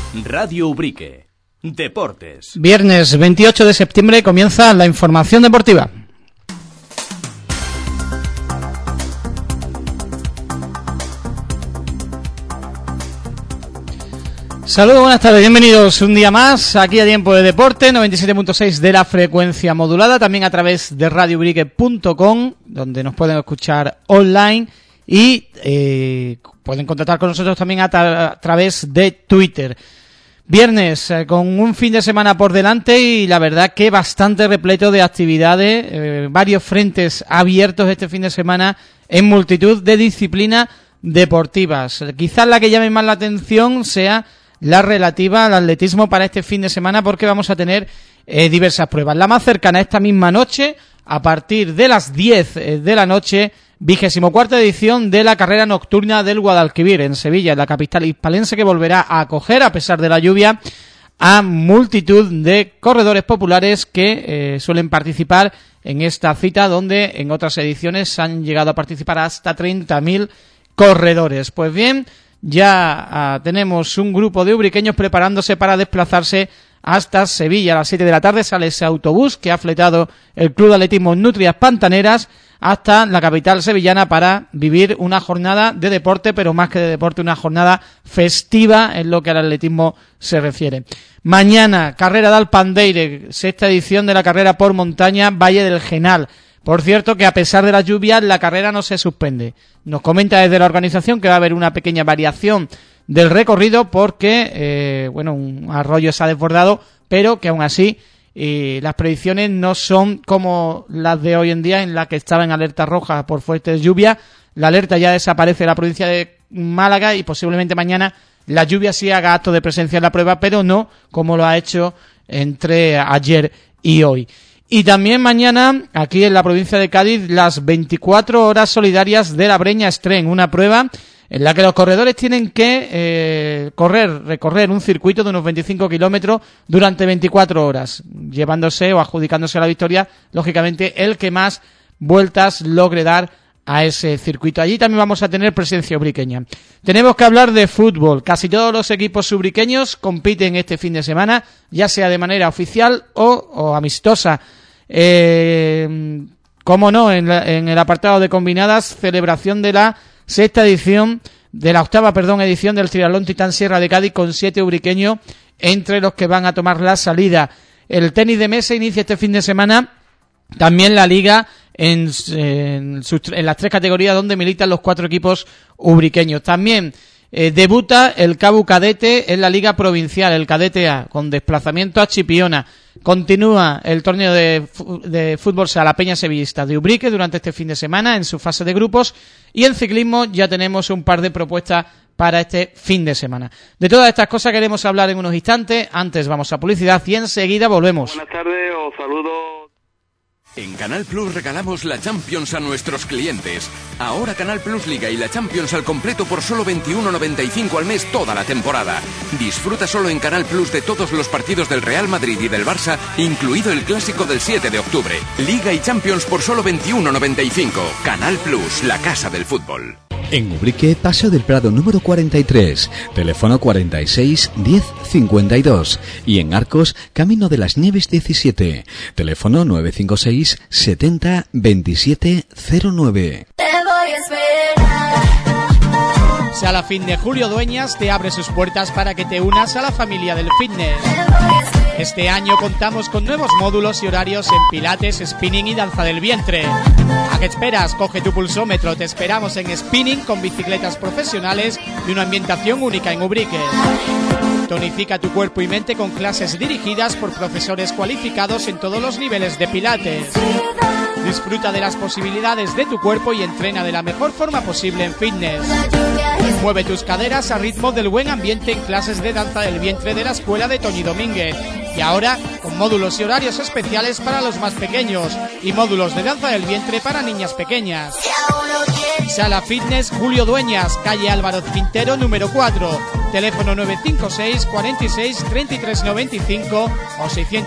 Radio Ubrique. Deportes. Viernes 28 de septiembre comienza la información deportiva. Saludos, buenas tardes, bienvenidos un día más aquí a Tiempo de Deporte, 97.6 de la frecuencia modulada, también a través de radioubrique.com, donde nos pueden escuchar online y pueden contactar con nosotros también a través de Twitter. Viernes, con un fin de semana por delante y la verdad que bastante repleto de actividades, varios frentes abiertos este fin de semana en multitud de disciplinas deportivas. Quizás la que llame más la atención sea la relativa al atletismo para este fin de semana, porque vamos a tener diversas pruebas. La más cercana esta misma noche, a partir de las 10 de la noche, 24ª edición de la carrera nocturna del Guadalquivir en Sevilla, en la capital hispalense, que volverá a acoger, a pesar de la lluvia, a multitud de corredores populares que suelen participar en esta cita, donde en otras ediciones han llegado a participar hasta 30.000 corredores. Pues bien, ya tenemos un grupo de ubriqueños preparándose para desplazarse hasta Sevilla. A las 7 de la tarde sale ese autobús que ha fletado el Club de Atletismo Nutrias Pantaneras hasta la capital sevillana para vivir una jornada de deporte, pero más que de deporte, una jornada festiva en lo que al atletismo se refiere. Mañana, carrera de Alpandeire, sexta edición de la carrera por montaña Valle del Genal. Por cierto, que a pesar de las lluvias, la carrera no se suspende. Nos comenta desde la organización que va a haber una pequeña variación del recorrido porque, un arroyo se ha desbordado, pero que aún así las predicciones no son como las de hoy en día, en la que estaba en alerta roja por fuertes lluvias. La alerta ya desaparece en la provincia de Málaga y posiblemente mañana la lluvia sí haga acto de presencia en la prueba, pero no como lo ha hecho entre ayer y hoy. Y también mañana, aquí en la provincia de Cádiz, las 24 horas solidarias de la Breña Estren, una prueba en la que los corredores tienen que recorrer un circuito de unos 25 kilómetros durante 24 horas, llevándose o adjudicándose la victoria, lógicamente, el que más vueltas logre dar a ese circuito. Allí también vamos a tener presencia ubriqueña. Tenemos que hablar de fútbol. Casi todos los equipos ubriqueños compiten este fin de semana, ya sea de manera oficial o amistosa. Como no, en el apartado de combinadas, celebración de la octava edición del Triatlón Titán Sierra de Cádiz, con 7 ubriqueños entre los que van a tomar la salida. El tenis de mesa inicia este fin de semana también la liga en las 3 categorías donde militan los 4 equipos ubriqueños. También debuta el CABU Cadete en la Liga Provincial, el Cadete A, con desplazamiento a Chipiona. Continúa el torneo de fútbol sala Peña Sevillista de Ubrique durante este fin de semana en su fase de grupos, y en ciclismo ya tenemos un par de propuestas para este fin de semana. De todas estas cosas queremos hablar en unos instantes. Antes vamos a publicidad y enseguida volvemos. Buenas tardes, os saludo. En Canal Plus regalamos la Champions a nuestros clientes. Ahora Canal Plus Liga y la Champions al completo por solo 21,95 al mes toda la temporada. Disfruta solo en Canal Plus de todos los partidos del Real Madrid y del Barça, incluido el clásico del 7 de octubre. Liga y Champions por solo 21,95. Canal Plus, la casa del fútbol. En Ubrique, Paseo del Prado número 43, teléfono 46 10 52. Y en Arcos, Camino de las Nieves 17, teléfono 956 70 27 09. Te voy a esperar. Sala Fitness Julio Dueñas te abre sus puertas para que te unas a la familia del fitness. Este año contamos con nuevos módulos y horarios en pilates, spinning y danza del vientre. ¿A qué esperas? Coge tu pulsómetro. Te esperamos en spinning con bicicletas profesionales y una ambientación única en Ubrique. Tonifica tu cuerpo y mente con clases dirigidas por profesores cualificados en todos los niveles de pilates. Disfruta de las posibilidades de tu cuerpo y entrena de la mejor forma posible en fitness. Mueve tus caderas a ritmo del buen ambiente en clases de danza del vientre de la escuela de Toñi Domínguez. Y ahora con módulos y horarios especiales para los más pequeños y módulos de danza del vientre para niñas pequeñas. Sala Fitness Julio Dueñas, calle Álvaro Quintero número 4, teléfono 956 46 33 95 o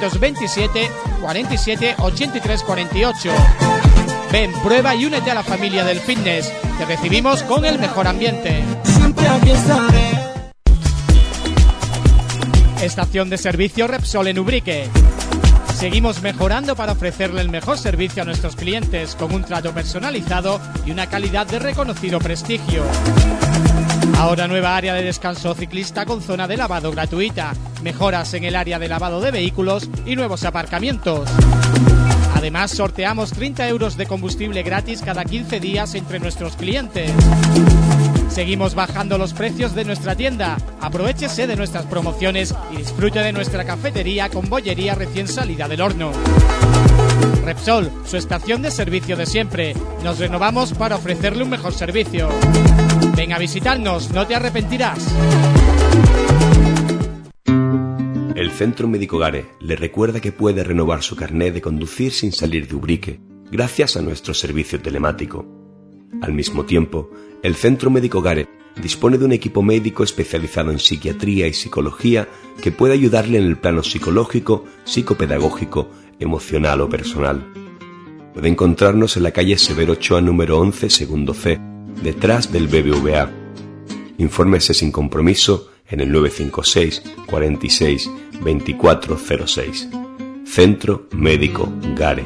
627 47 83 48. Ven, prueba y únete a la familia del fitness. Te recibimos con el mejor ambiente. Siempre aquí estaré. Estación de servicio Repsol en Ubrique. Seguimos mejorando para ofrecerle el mejor servicio a nuestros clientes con un trato personalizado y una calidad de reconocido prestigio. Ahora nueva área de descanso ciclista con zona de lavado gratuita, mejoras en el área de lavado de vehículos y nuevos aparcamientos. Además, sorteamos 30 euros de combustible gratis cada 15 días entre nuestros clientes. Seguimos bajando los precios de nuestra tienda. Aprovéchese de nuestras promociones y disfrute de nuestra cafetería con bollería recién salida del horno. Repsol, su estación de servicio de siempre. Nos renovamos para ofrecerle un mejor servicio. Ven a visitarnos, no te arrepentirás. El Centro Médico Gare le recuerda que puede renovar su carnet de conducir sin salir de Ubrique, gracias a nuestro servicio telemático. Al mismo tiempo, el Centro Médico Gare dispone de un equipo médico especializado en psiquiatría y psicología que puede ayudarle en el plano psicológico, psicopedagógico, emocional o personal. Puede encontrarnos en la calle Severo Ochoa número 11, segundo C, detrás del BBVA. Infórmese sin compromiso en el 956 46 2406. Centro Médico Gare.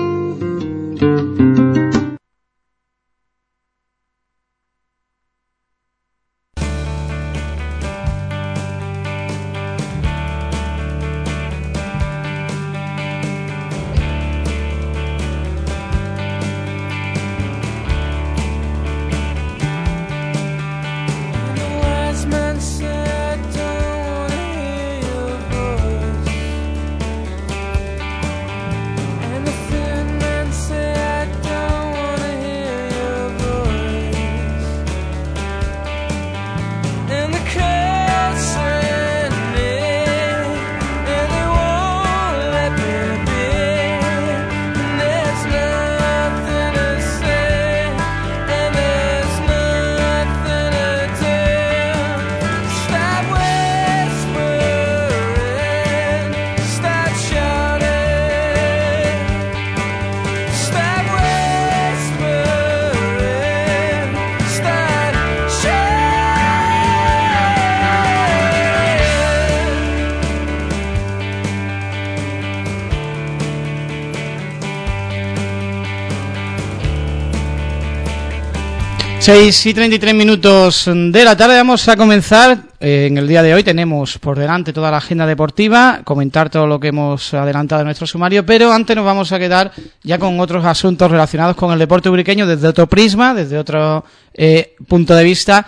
Seis y 33 minutos de la tarde. Vamos a comenzar. En el día de hoy tenemos por delante toda la agenda deportiva, comentar todo lo que hemos adelantado en nuestro sumario, pero antes nos vamos a quedar ya con otros asuntos relacionados con el deporte ubriqueño desde otro prisma, desde otro punto de vista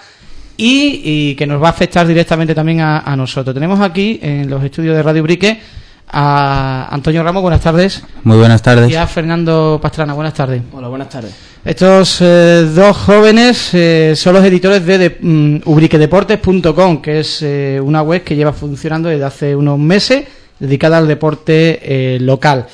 y que nos va a afectar directamente también a nosotros. Tenemos aquí en los estudios de Radio Ubrique a Antonio Ramos, buenas tardes. Muy buenas tardes. Y a Fernando Pastrana, buenas tardes. Hola, buenas tardes. Estos dos jóvenes son los editores de ubriquedeportes.com, que es una web que lleva funcionando desde hace unos meses, dedicada al deporte local.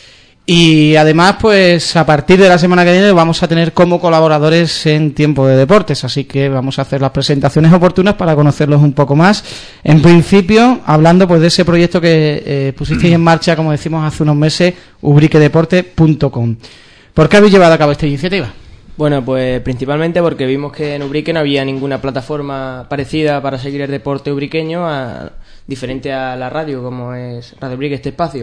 Y además, pues a partir de la semana que viene vamos a tener como colaboradores en Tiempo de Deportes, así que vamos a hacer las presentaciones oportunas para conocerlos un poco más. En principio, hablando pues de ese proyecto que pusisteis en marcha, como decimos hace unos meses, ubriquedeportes.com. ¿Por qué habéis llevado a cabo esta iniciativa? Bueno, pues principalmente porque vimos que en Ubrique no había ninguna plataforma parecida para seguir el deporte ubriqueño, diferente a la radio, como es Radio Ubrique, este espacio.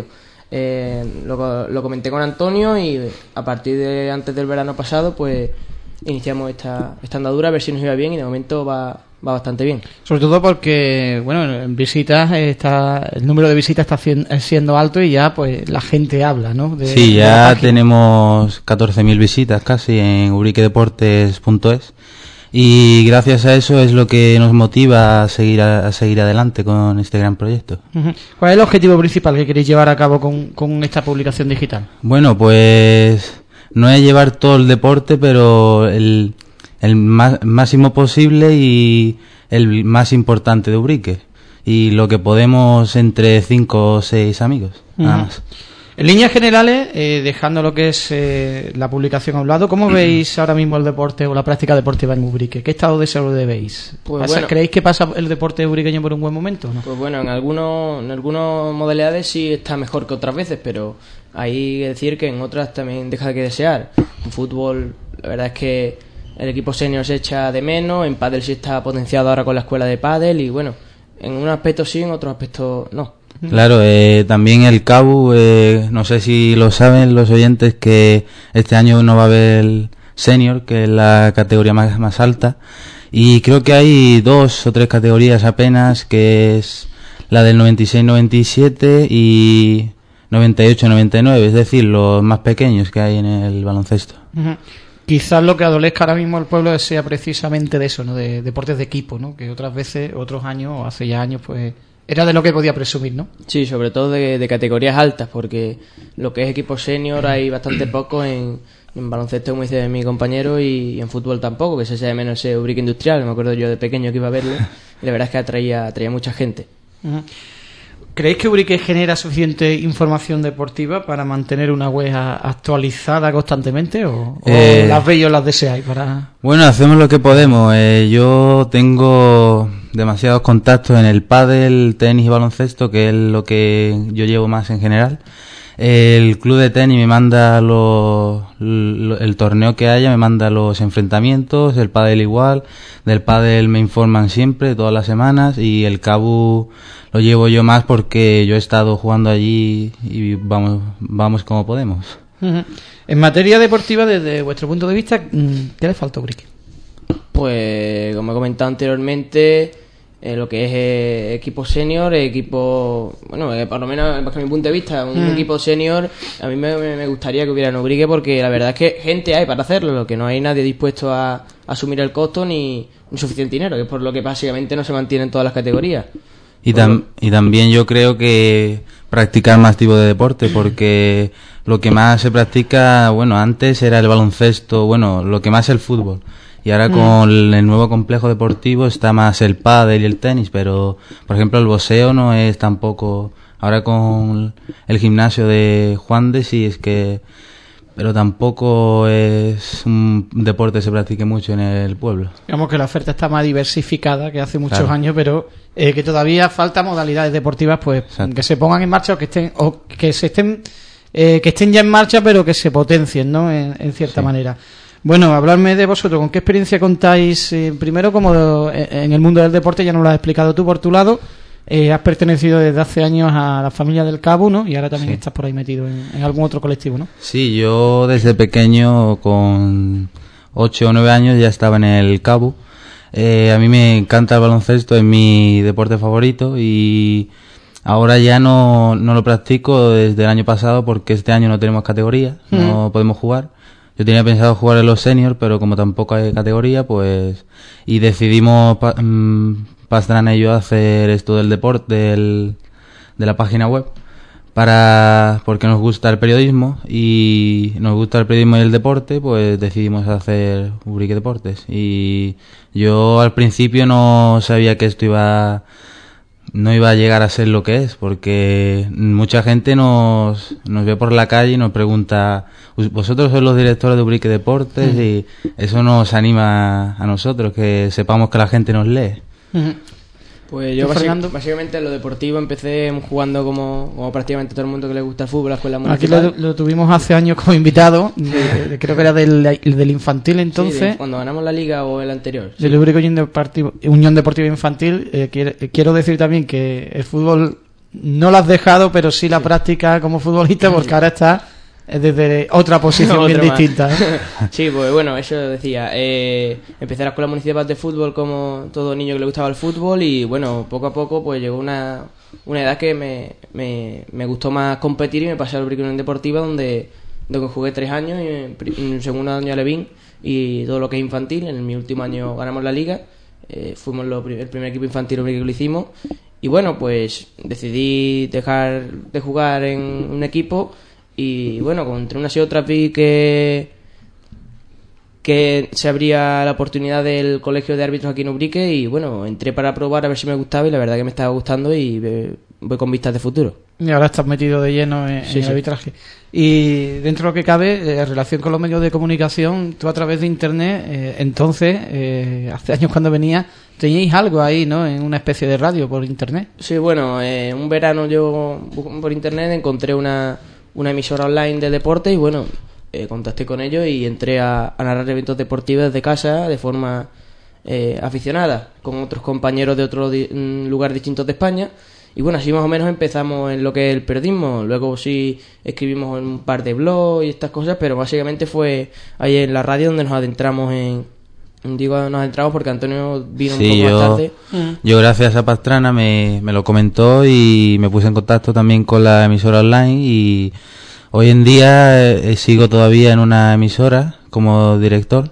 Lo comenté con Antonio y a partir de antes del verano pasado, pues iniciamos esta andadura a ver si nos iba bien y de momento va bastante bien. Sobre todo porque, bueno, en visitas el número de visitas está siendo alto y ya pues la gente habla, ¿no? Sí, ya tenemos 14.000 visitas casi en ubriquedeportes.es y gracias a eso es lo que nos motiva a seguir adelante con este gran proyecto. ¿Cuál es el objetivo principal que queréis llevar a cabo con esta publicación digital? Bueno, pues no es llevar todo el deporte, pero el máximo posible y el más importante de Ubrique y lo que podemos entre 5 o 6 amigos, nada más. En líneas generales, dejando lo que es la publicación a un lado, ¿cómo veis ahora mismo el deporte o la práctica deportiva en Ubrique? ¿Qué estado de salud veis? Pues bueno, ¿creéis que pasa el deporte ubriqueño por un buen momento, no? Pues bueno, en algunas modalidades sí está mejor que otras veces, pero hay que decir que en otras también deja que desear. En fútbol, la verdad es que el equipo senior se echa de menos, en pádel sí está potenciado ahora con la escuela de pádel y bueno, en un aspecto sí, en otro aspecto no. Claro, también el CABU, no sé si lo saben los oyentes, que este año no va a haber el senior, que es la categoría más alta, y creo que hay 2 o 3 categorías apenas, que es la del 96-97 y 98-99, es decir, los más pequeños que hay en el baloncesto. Uh-huh. Quizás lo que adolezca ahora mismo el pueblo sea precisamente de eso, ¿no? De deportes de equipo, ¿no? Que otras veces, otros años, o hace ya años, pues era de lo que podía presumir, ¿no? Sí, sobre todo de categorías altas, porque lo que es equipo senior hay bastante poco en baloncesto, como dice mi compañero, y en fútbol tampoco, que se echa de menos ese Ubrique Industrial. Me acuerdo yo de pequeño que iba a verlo, y la verdad es que atraía mucha gente. Uh-huh. ¿Creéis que Ubrique genera suficiente información deportiva para mantener una web actualizada constantemente o las veis o las deseáis para...? Bueno, hacemos lo que podemos. Yo tengo demasiados contactos en el pádel, tenis y baloncesto, que es lo que yo llevo más en general. El club de tenis me manda el torneo que haya, me manda los enfrentamientos, el pádel igual, del pádel me informan siempre, todas las semanas, y el CABU lo llevo yo más porque yo he estado jugando allí y vamos como podemos. Uh-huh. En materia deportiva, desde vuestro punto de vista, ¿qué le falta a Ubrique? Pues, como he comentado anteriormente, lo que es equipo senior, por lo menos bajo mi punto de vista, un equipo senior, a mí me gustaría que hubiera en Ubrique, porque la verdad es que gente hay para hacerlo, lo que no hay nadie dispuesto a asumir el costo ni suficiente dinero, que es por lo que básicamente no se mantienen todas las categorías. Y también yo creo que practicar más tipo de deporte, porque lo que más se practica, bueno, antes era el baloncesto, bueno, lo que más es el fútbol. Y ahora con el nuevo complejo deportivo está más el pádel y el tenis, pero por ejemplo el boxeo no es tampoco. Ahora con el gimnasio de Juan de sí es que, pero tampoco es un deporte que se practique mucho en el pueblo. Digamos que la oferta está más diversificada que hace muchos Claro. años, pero que todavía falta modalidades deportivas, pues Exacto. que se pongan en marcha o que estén ya en marcha, pero que se potencien, ¿no? En cierta manera. Bueno, hablarme de vosotros, ¿con qué experiencia contáis? Primero, como en el mundo del deporte, ya nos lo has explicado tú por tu lado, has pertenecido desde hace años a la familia del CABU, ¿no? Y ahora también estás por ahí metido en algún otro colectivo, ¿no? Sí, yo desde pequeño, con 8 o 9 años, ya estaba en el CABU. A mí me encanta el baloncesto, es mi deporte favorito y ahora ya no lo practico desde el año pasado porque este año no tenemos categoría, no podemos jugar. Yo tenía pensado jugar en los seniors, pero como tampoco hay categoría, pues... Y decidimos, Pastrana y yo, hacer esto del deporte, de la página web, porque nos gusta el periodismo, y nos gusta el periodismo y el deporte, pues decidimos hacer Ubrique Deportes. Y yo al principio no sabía que esto no iba a llegar a ser lo que es, porque mucha gente nos ve por la calle y nos pregunta, vosotros sois los directores de Ubrique Deportes, y eso nos anima a nosotros, que sepamos que la gente nos lee. Pues yo Fernando? básicamente en lo deportivo empecé jugando como prácticamente todo el mundo que le gusta el fútbol, la escuela Aquí municipal. lo tuvimos hace años como invitado, creo que era del infantil entonces. Sí, cuando ganamos la liga o el anterior. Sí. Del Ubrique Unión Deportiva Infantil. Quiero decir también que el fútbol no lo has dejado, pero sí la práctica como futbolista, porque ahora estás desde otra posición bien distinta, ¿eh? Sí, pues bueno, eso decía. Empecé la escuela municipal de fútbol como todo niño que le gustaba el fútbol, y bueno, poco a poco pues llegó una edad que me gustó más competir y me pasé al Ubrique Unión Deportiva, donde jugué 3 años, y en el segundo año a Levín y todo lo que es infantil. En mi último año ganamos la liga, fuimos el primer equipo infantil Ubrique que lo hicimos, y bueno, pues decidí dejar de jugar en un equipo. Y bueno, entre unas y otras vi que se abría la oportunidad del colegio de árbitros aquí en Ubrique, y bueno, entré para probar a ver si me gustaba, y la verdad que me estaba gustando, y voy con vistas de futuro. Y ahora estás metido de lleno en el arbitraje. Y dentro de lo que cabe, en relación con los medios de comunicación, tú a través de internet, entonces, hace años cuando venía, teníais algo ahí, ¿no? En una especie de radio por internet. Sí, bueno, un verano yo por internet encontré una emisora online de deporte, y bueno, contacté con ellos y entré a narrar eventos deportivos desde casa de forma aficionada, con otros compañeros de otros lugares distintos de España. Y bueno, así más o menos empezamos en lo que es el periodismo. Luego sí escribimos en un par de blogs y estas cosas, pero básicamente fue ahí en la radio donde nos adentramos porque Antonio vino un poco más tarde. Yo gracias a Pastrana me lo comentó y me puse en contacto también con la emisora online, y hoy en día sigo todavía en una emisora como director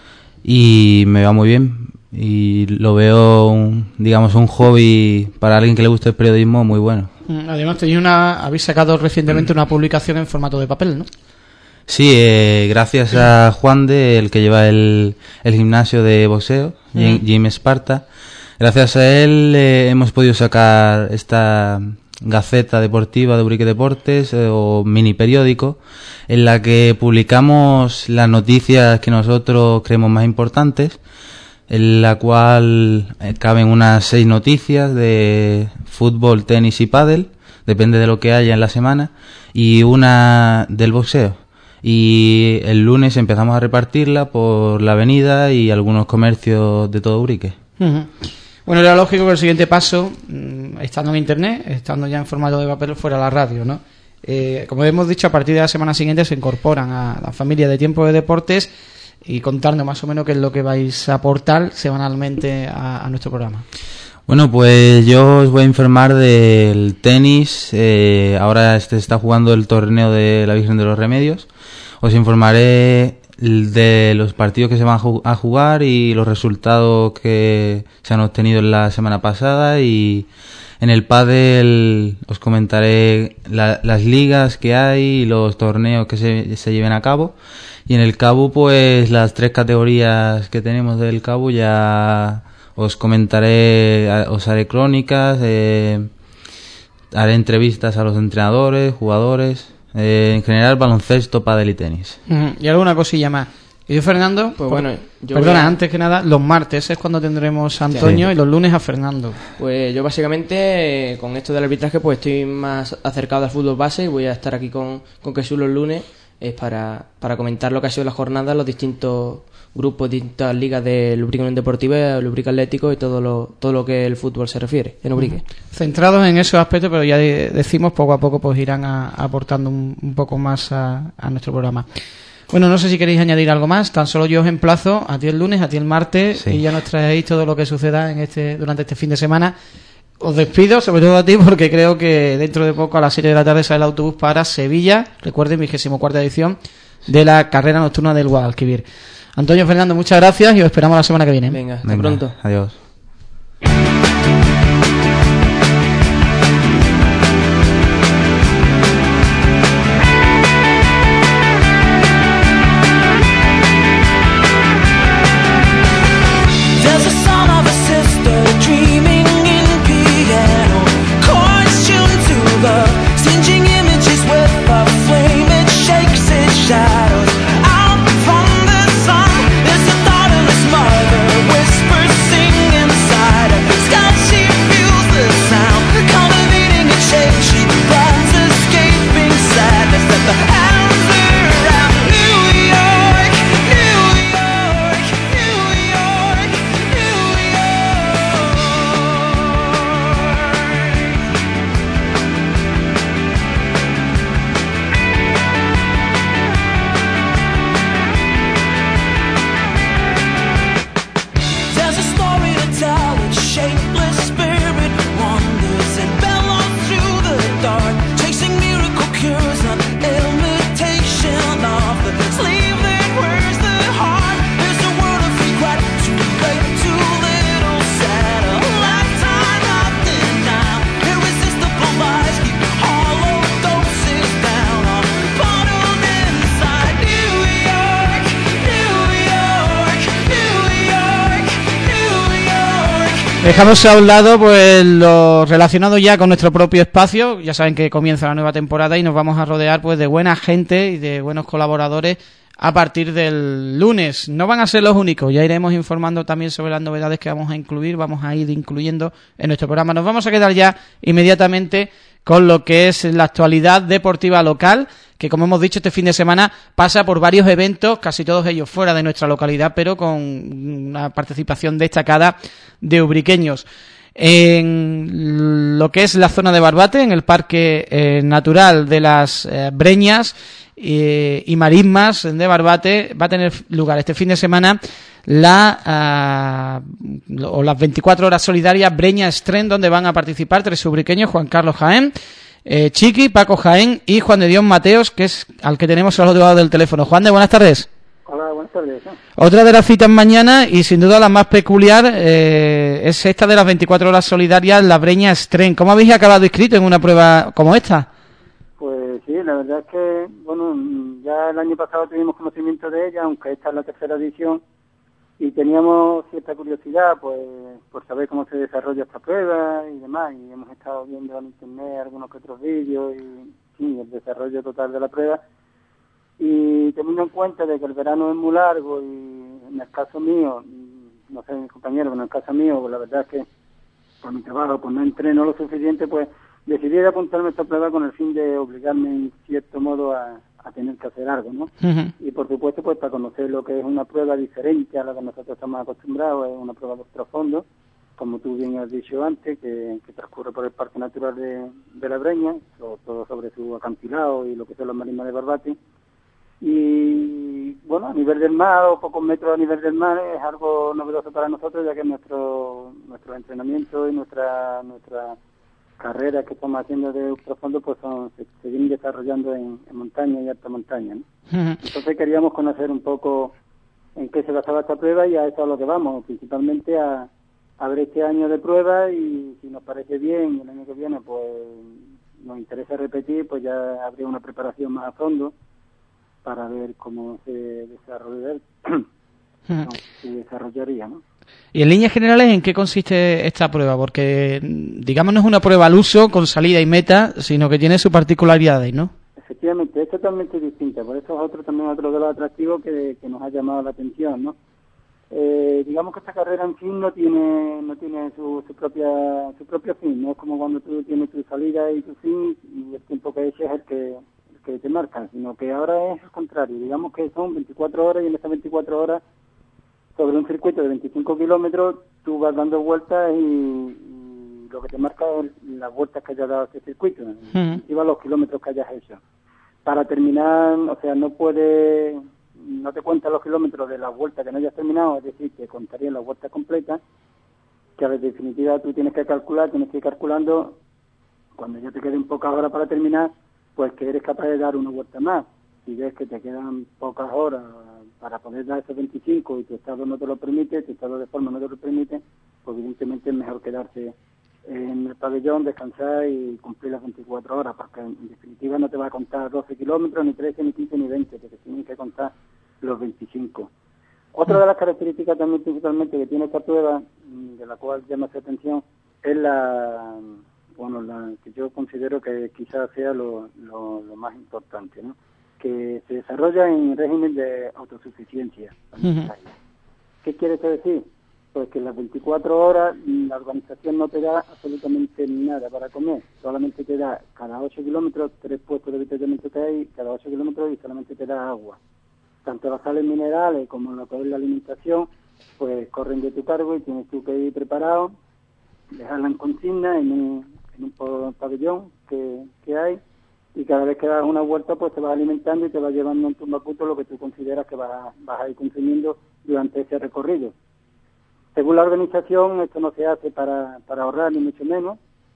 y me va muy bien. Y lo veo un hobby para alguien que le guste el periodismo muy bueno. Además habéis sacado recientemente una publicación en formato de papel, ¿no? Sí, gracias a Juan el que lleva el gimnasio de boxeo, Jim Esparta. Gracias a él hemos podido sacar esta Gaceta Deportiva de Ubrique Deportes, o mini periódico, en la que publicamos las noticias que nosotros creemos más importantes, en la cual caben unas 6 noticias de fútbol, tenis y pádel, depende de lo que haya en la semana, y una del boxeo. Y el lunes empezamos a repartirla por la avenida y algunos comercios de todo Ubrique. Bueno, era lógico que el siguiente paso, estando en internet, estando ya en formato de papel, fuera la radio, ¿no? Como hemos dicho, a partir de la semana siguiente se incorporan a la familia de Tiempo de Deportes, y contarnos más o menos qué es lo que vais a aportar semanalmente a nuestro programa. Bueno, pues yo os voy a informar del tenis. Ahora se está jugando el torneo de la Virgen de los Remedios. Os informaré de los partidos que se van a jugar y los resultados que se han obtenido en la semana pasada, y en el pádel os comentaré las ligas que hay y los torneos que se lleven a cabo. Y en el cabo, pues las 3 categorías que tenemos del cabo ya os comentaré, os haré crónicas, haré entrevistas a los entrenadores, jugadores, en general baloncesto, pádel y tenis. ¿Y alguna cosilla más? Y yo, Fernando, pues bueno, antes que nada, los martes es cuando tendremos a Antonio, sí, y los lunes a Fernando. Pues yo básicamente con esto del arbitraje pues estoy más acercado al fútbol base, y voy a estar aquí con Jesús los lunes para comentar lo que ha sido la jornada, los distintos grupos, distintas ligas de Ubrique Unión Deportiva, Ubrique Atlético y todo lo que el fútbol se refiere en Ubrique. Centrados en esos aspectos, pero ya decimos poco a poco pues irán aportando un poco más a nuestro programa. Bueno, no sé si queréis añadir algo más. Tan solo yo os emplazo a ti el lunes, a ti el martes, sí, y ya nos traéis todo lo que suceda durante este fin de semana. Os despido, sobre todo a ti, porque creo que dentro de poco a las 7 de la tarde sale el autobús para Sevilla. Recuerden, 24ª edición de la carrera nocturna del Guadalquivir. Antonio, Fernando, muchas gracias y os esperamos la semana que viene. Venga, hasta pronto. Adiós. Dejamos a un lado pues lo relacionado ya con nuestro propio espacio. Ya saben que comienza la nueva temporada y nos vamos a rodear pues de buena gente y de buenos colaboradores a partir del lunes. No van a ser los únicos, ya iremos informando también sobre las novedades que vamos a incluir, vamos a ir incluyendo en nuestro programa. Nos vamos a quedar ya inmediatamente con lo que es la actualidad deportiva local, que como hemos dicho este fin de semana pasa por varios eventos, casi todos ellos fuera de nuestra localidad, pero con una participación destacada de ubriqueños. En lo que es la zona de Barbate, en el Parque Natural de las Breñas y Marismas de Barbate, va a tener lugar este fin de semana las 24 horas solidarias Breña Estren, donde van a participar 3 ubriqueños: Juan Carlos Jaén, Chiqui, Paco Jaén y Juan de Dios Mateos, que es al que tenemos al otro lado del teléfono. Juan de, buenas tardes. Hola, buenas tardes. Otra de las citas mañana, y sin duda la más peculiar, es esta de las 24 horas solidarias, la Breña Estren. ¿Cómo habéis acabado inscrito en una prueba como esta? Pues sí, la verdad es que, bueno, ya el año pasado tuvimos conocimiento de ella, aunque esta es la tercera edición, y teníamos cierta curiosidad, pues, por saber cómo se desarrolla esta prueba y demás, y hemos estado viendo en internet algunos que otros vídeos y sí, el desarrollo total de la prueba. Y teniendo en cuenta de que el verano es muy largo y en el caso mío, no sé, mis compañeros, pero en el caso mío, pues la verdad es que por mi trabajo, pues no entreno lo suficiente, pues decidí de apuntarme a esta prueba con el fin de obligarme en cierto modo a tener que hacer algo, ¿no? Uh-huh. Y por supuesto, pues para conocer lo que es una prueba diferente a la que nosotros estamos acostumbrados, es una prueba de ultrafondo, como tú bien has dicho antes, que transcurre por el Parque Natural de la Breña, todo sobre su acantilado y lo que son las marismas de Barbate. Y bueno, a nivel del mar, o pocos metros a nivel del mar, es algo novedoso para nosotros, ya que nuestro entrenamiento y nuestra carrera que estamos haciendo de ultrafondo pues se vienen desarrollando en montaña y alta montaña, ¿no? Uh-huh. Entonces queríamos conocer un poco en qué se basaba esta prueba, y a eso es a lo que vamos, principalmente a ver este año de prueba, y si nos parece bien el año que viene pues nos interesa repetir, pues ya habría una preparación más a fondo para ver cómo se desarrollaría, ¿no? Y en líneas generales, ¿en qué consiste esta prueba? Porque, digamos, no es una prueba al uso con salida y meta, sino que tiene sus particularidades, ¿no? Efectivamente, es totalmente distinta, por eso es otro de los atractivos que nos ha llamado la atención, ¿no? Digamos que esta carrera en sí no tiene su propio fin, no es como cuando tú tienes tu salida y tu fin, y el tiempo que eches es el que te marcan, sino que ahora es al contrario. Digamos que son 24 horas, y en esas 24 horas, sobre un circuito de 25 kilómetros, tú vas dando vueltas y lo que te marca es las vueltas que hayas dado a este circuito, y los kilómetros que hayas hecho. Para terminar, o sea, no te cuentan los kilómetros de las vueltas que no hayas terminado, es decir, te contarían las vueltas completas, que en definitiva tú tienes que ir calculando, cuando ya te queden pocas horas para terminar, pues que eres capaz de dar una vuelta más. Si ves que te quedan pocas horas para poder dar esos 25 y tu estado no te lo permite, tu estado de forma no te lo permite, pues evidentemente es mejor quedarse en el pabellón, descansar y cumplir las 24 horas, porque en definitiva no te va a contar 12 kilómetros, ni 13, ni 15, ni 20, porque tienes que contar los 25. Otra de las características también principalmente que tiene esta prueba, de la cual llama su atención, es la que yo considero que quizás sea lo más importante, ¿no? Que se desarrolla en régimen de autosuficiencia. Uh-huh. ¿Qué quiere eso decir? Pues que en las 24 horas la organización no te da absolutamente nada para comer, solamente te da cada 8 kilómetros 3 puestos de avituallamiento que hay, cada 8 kilómetros, y solamente te da agua. Tanto las sales minerales como lo que es la alimentación, pues corren de tu cargo y tienes tú que ir preparado, dejarla en consigna en un pabellón que hay, y cada vez que das una vuelta pues te vas alimentando y te vas llevando en tu macuto lo que tú consideras que vas a ir consumiendo durante ese recorrido. Según la organización, esto no se hace para ahorrar, ni mucho menos,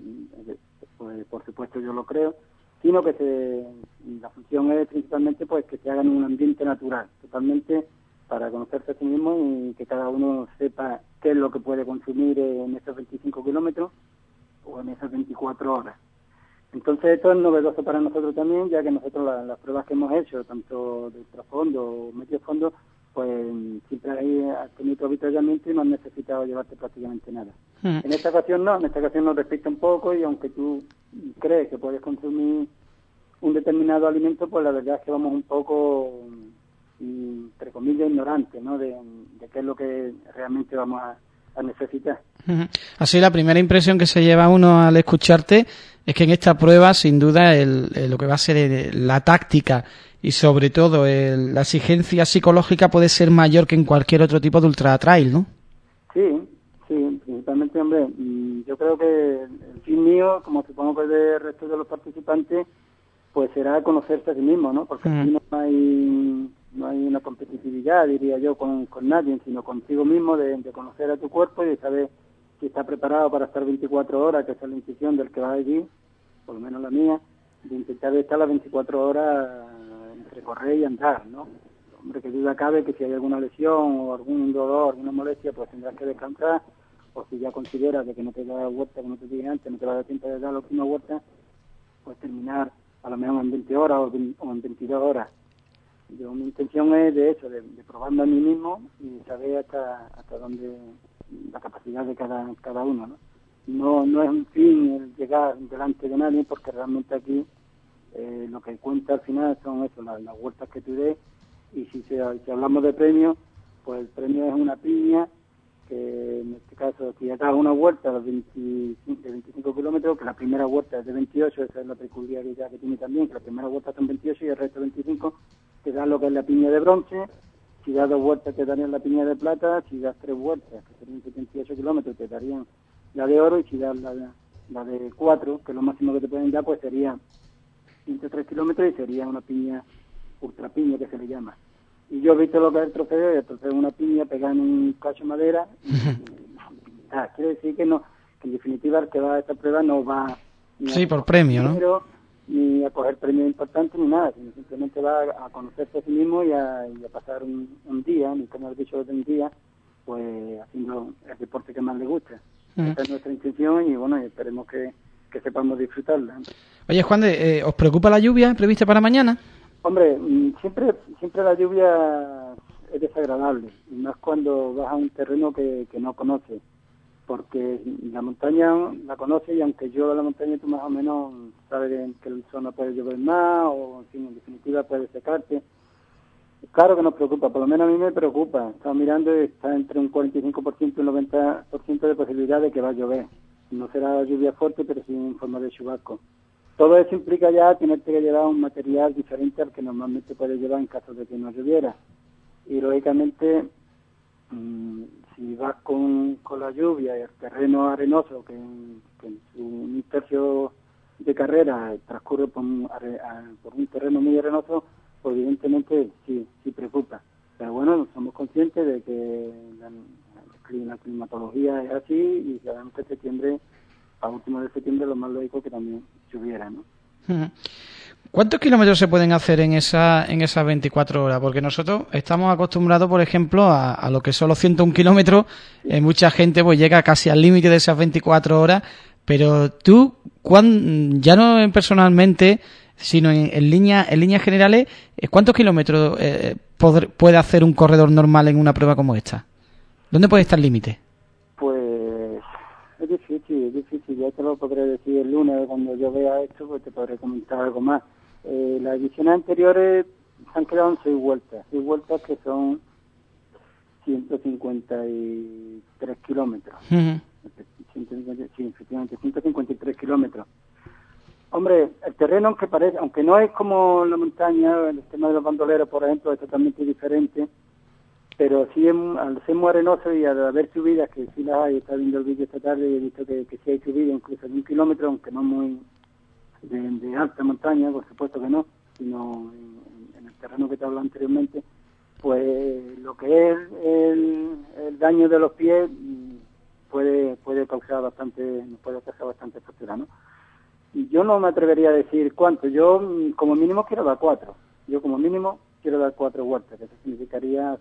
pues por supuesto yo lo creo, sino que la función es principalmente pues que se haga en un ambiente natural, totalmente para conocerse a sí mismo y que cada uno sepa qué es lo que puede consumir en esos 25 kilómetros o en esas 24 horas. Entonces esto es novedoso para nosotros también, ya que nosotros las pruebas que hemos hecho, tanto de ultrafondo o medio fondo, pues siempre has tenido tu avituallamiento y no has necesitado llevarte prácticamente nada. En esta ocasión no, nos respeta un poco, y aunque tú crees que puedes consumir un determinado alimento, pues la verdad es que vamos un poco, entre comillas, ignorantes, ¿no? De qué es lo que realmente vamos a necesitar. Así, la primera impresión que se lleva uno al escucharte Es que en esta prueba, sin duda, lo que va a ser la táctica y sobre todo la exigencia psicológica puede ser mayor que en cualquier otro tipo de ultra trail, ¿no? Sí, principalmente, hombre, yo creo que el fin mío, como supongo que del resto de los participantes, pues será conocerse a sí mismo, ¿no? Porque aquí no hay una competitividad, diría yo, con nadie, sino contigo mismo, de conocer a tu cuerpo y de saber si está preparado para estar 24 horas, que esa es la intención del que va allí, por lo menos la mía, de intentar estar las 24 horas entre correr y andar, ¿no? Hombre, que duda cabe que si hay alguna lesión o algún dolor, alguna molestia, pues tendrás que descansar, o si ya consideras de que no te da vuelta, como te dije antes, no te va a dar tiempo de dar la última vuelta, pues terminar a lo mejor en 20 horas o en 22 horas. Yo, mi intención es de eso, de probarme a mí mismo y saber hasta dónde la capacidad de cada uno, ¿no? No es un fin el llegar delante de nadie, porque realmente aquí lo que cuenta al final son eso, las vueltas que tú des. Y si hablamos de premio, pues el premio es una piña, que en este caso, si ya das una vuelta de 25 kilómetros, que la primera vuelta es de 28, esa es la peculiaridad que tiene también, que la primera vuelta son 28 y el resto 25, te dan lo que es la piña de bronce. Si das 2 vueltas te darían la piña de plata, si das 3 vueltas, que serían 78 kilómetros, te darían la de oro, y si das la de 4, que es lo máximo que te pueden dar, pues sería 103 kilómetros y sería una piña, ultra piña que se le llama. Y yo he visto lo que es el trofeo, y el trofeo es una piña pegada en un cacho de madera. Quiere decir que no, que en definitiva el que va a esta prueba no va ni por premio, ¿no? Ni a coger premios importantes ni nada, sino simplemente va a conocerse a sí mismo y a pasar un día, ni como he dicho, un día, pues haciendo el deporte que más le gusta. Esa es nuestra intención y bueno, esperemos que sepamos disfrutarla. Oye, Juan, ¿os preocupa la lluvia prevista para mañana? Hombre, siempre la lluvia es desagradable, y más cuando vas a un terreno que no conoces, porque la montaña la conoces, y aunque llueva la montaña tú más o menos sabes en qué zona puede llover más, o en definitiva puede secarte. Claro que nos preocupa, por lo menos a mí me preocupa. Estamos mirando y está entre un 45% y un 90% de posibilidad de que va a llover. No será lluvia fuerte, pero sí en forma de chubasco. Todo eso implica ya tener que llevar un material diferente al que normalmente puedes llevar en caso de que no lloviera. Y lógicamente, si vas con la lluvia y el terreno arenoso, que en un tercio de carrera transcurre por un terreno muy arenoso, pues evidentemente sí preocupa. Pero bueno, somos conscientes de que la climatología es así, y sabemos que septiembre, a últimos de septiembre, lo más lógico que también lloviera, ¿no? ¿Cuántos kilómetros se pueden hacer en esas 24 horas? Porque nosotros estamos acostumbrados, por ejemplo, a lo que son los 101 kilómetros. Mucha gente pues llega casi al límite de esas 24 horas. Pero tú, ya no personalmente, sino en líneas generales, ¿cuántos kilómetros puede hacer un corredor normal en una prueba como esta? ¿Dónde puede estar el límite? Pues es difícil, ya te lo podré decir el lunes cuando yo vea esto, pues te podré comentar algo más. Las ediciones anteriores se han quedado en 6 vueltas que son 153 kilómetros. Uh-huh. Sí, efectivamente, 153 kilómetros. Hombre, el terreno aunque no es como la montaña, el tema de los bandoleros, por ejemplo, es totalmente diferente, pero sí, al ser muy arenoso y al haber subidas, que sí las hay, estaba viendo el vídeo esta tarde y he visto que sí hay subidas, incluso de 1 kilómetro, aunque no muy de alta montaña, por supuesto que no, sino en el terreno que te hablaba anteriormente, pues lo que es el daño de los pies puede causar bastante factura, ¿no? Y yo no me atrevería a decir cuánto. Yo como mínimo quiero dar 4. Yo como mínimo quiero dar 4 vueltas, que eso significaría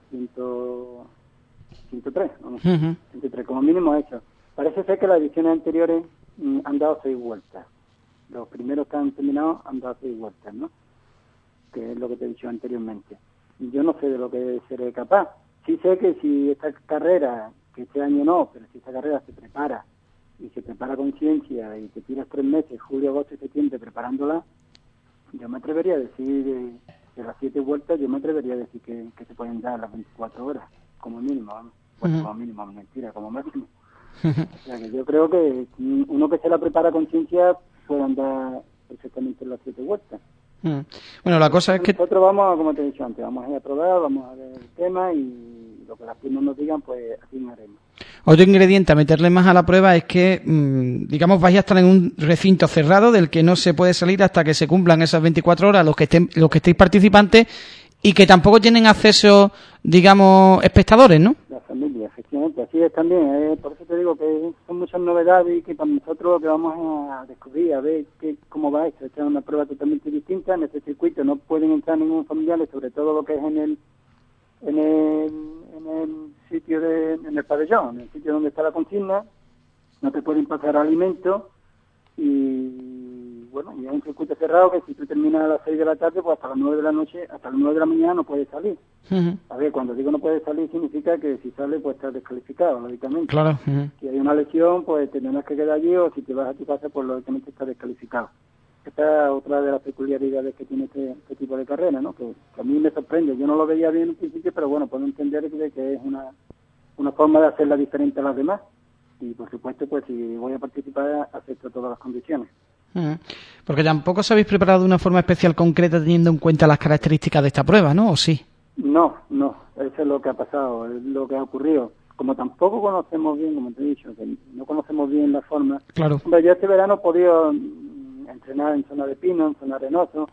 103, vamos. Uh-huh. 103 como mínimo eso. Parece ser que las ediciones anteriores han dado 6 vueltas. Los primeros que han terminado han dado 6 vueltas, ¿no? Que es lo que te he dicho anteriormente. Yo no sé de lo que seré capaz. Sí sé que si esta carrera, que este año no, pero si esta carrera se prepara con ciencia y te tiras 3 meses, julio, agosto y septiembre preparándola, yo me atrevería a decir de las 7 vueltas, yo me atrevería a decir que se pueden dar las 24 horas, como mínimo, vamos. Bueno, como mínimo, mentira, como máximo. O sea que yo creo que uno que se la prepara con ciencia puede andar perfectamente en las 7 vueltas. Bueno, la cosa es que... Nosotros vamos, como te he dicho antes, vamos a ir a probar, vamos a ver el tema y lo que las piernas nos digan, pues así haremos. Otro ingrediente a meterle más a la prueba es que, digamos, vais a estar en un recinto cerrado del que no se puede salir hasta que se cumplan esas 24 horas los que estéis participantes y que tampoco tienen acceso, digamos, espectadores, ¿no? La familia, efectivamente, así es también. Por eso te digo que son muchas novedades y que para nosotros lo que vamos a descubrir, a ver cómo va esto. Esta es una prueba totalmente distinta. En este circuito no pueden entrar ningún familiar, sobre todo lo que es en el sitio en el pabellón, en el sitio donde está la consigna. No te pueden pasar alimentos y bueno, y es un circuito cerrado que si tú terminas a las 6 de la tarde, pues hasta las 9 de la noche, hasta las 9 de la mañana no puedes salir. A ver, cuando digo no puedes salir significa que si sales pues estás descalificado, lógicamente. Claro. Si hay una lesión, pues te tendrás que quedar allí, o si te vas a tu casa, pues lógicamente estás descalificado. Esta es otra de las peculiaridades que tiene este tipo de carrera, ¿no? Que a mí me sorprende. Yo no lo veía bien en principio, pero bueno, puedo entender que es una forma de hacerla diferente a las demás. Y por supuesto, pues si voy a participar, acepto todas las condiciones. Porque tampoco os habéis preparado de una forma especial concreta teniendo en cuenta las características de esta prueba, ¿no? ¿O sí? No, eso es lo que ha pasado, es lo que ha ocurrido. Como tampoco conocemos bien, como te he dicho, que no conocemos bien la forma. Claro. Hombre, yo este verano he podido entrenar en zona de pino, en zona arenosa,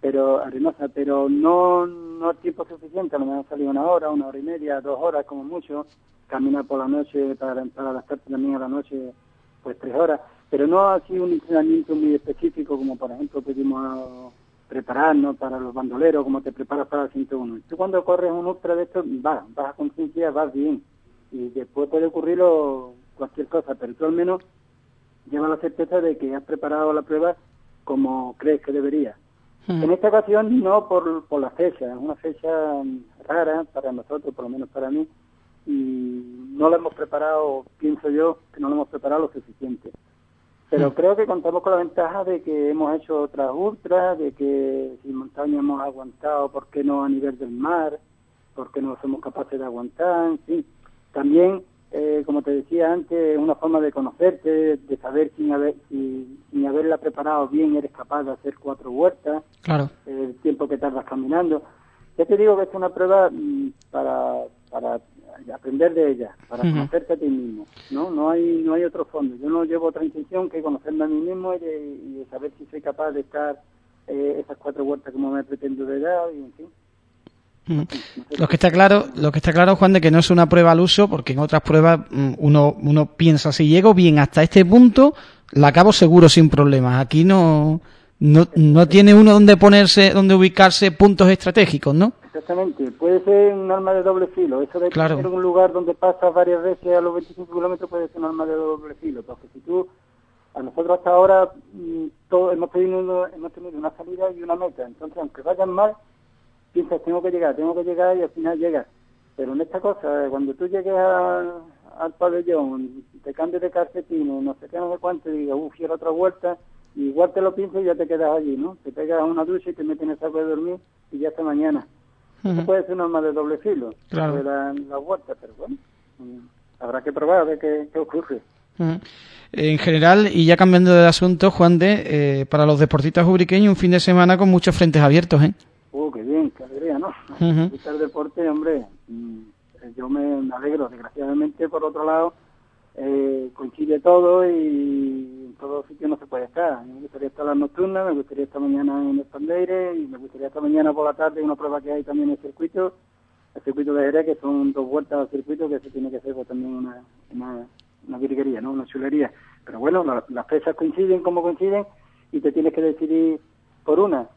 pero no tiempo suficiente. A lo mejor salí 1 hora, 1 hora y media, 2 horas como mucho. Caminar por la noche para adaptarte también a la noche, pues 3 horas. Pero no ha sido un entrenamiento muy específico, como por ejemplo pudimos prepararnos para los bandoleros, como te preparas para el 101. Tú cuando corres un ultra de esto, vas a conciencia, vas bien. Y después puede ocurrir cualquier cosa, pero tú al menos llevas la certeza de que has preparado la prueba como crees que debería. En esta ocasión no por la fecha, es una fecha rara para nosotros, por lo menos para mí, y no la hemos preparado, pienso yo, que no la hemos preparado lo suficiente. Pero creo que contamos con la ventaja de que hemos hecho otras ultras, de que sin montaña hemos aguantado, ¿por qué no a nivel del mar? ¿Por qué no somos capaces de aguantar? En fin, también, como te decía antes, una forma de conocerte, de saber sin haberla preparado bien eres capaz de hacer 4 vueltas, claro, el tiempo que tardas caminando. Ya te digo que es una prueba para aprender de ella, para conocerte a ti mismo, ¿no? No hay otro fondo. Yo no llevo otra intención que conocerme a mí mismo y de saber si soy capaz de estar esas 4 vueltas como me pretendo de dar y en fin. Lo que está claro, Juan, de que no es una prueba al uso, porque en otras pruebas uno piensa, si llego bien hasta este punto, la acabo seguro sin problemas. Aquí no tiene uno donde ubicarse puntos estratégicos, ¿no? Exactamente, puede ser un arma de doble filo. Eso de claro, tener un lugar donde pasas varias veces a los 25 kilómetros puede ser un arma de doble filo, porque si a nosotros hasta ahora hemos tenido una salida y una meta, entonces aunque vayan mal, piensas, tengo que llegar y al final llegas. Pero en esta cosa, cuando tú llegues al pabellón, te cambies de calcetines, no sé qué, no sé cuánto, y digas, quiero otra vuelta, y igual te lo piensas y ya te quedas allí, ¿no? Te pegas una ducha y te metes en el saco de dormir y ya hasta mañana. Eso puede ser un arma de doble filo, claro, de la vuelta, pero bueno, habrá que probar a ver qué ocurre. En general, y ya cambiando de asunto, Juan para los deportistas ubriqueños, un fin de semana con muchos frentes abiertos, ¿eh? Qué bien, qué alegría, ¿no? El deporte, hombre, yo me alegro. Desgraciadamente, por otro lado, coincide todo y en todos sitios no se puede estar. Me gustaría estar las nocturnas, me gustaría estar mañana en el Pandeire y me gustaría estar mañana por la tarde en una prueba que hay también en el circuito de Jerez, que son 2 vueltas al circuito, que se tiene que hacer pues, también una virguería, ¿no? Una chulería. Pero bueno, las fechas coinciden como coinciden y te tienes que decidir por una.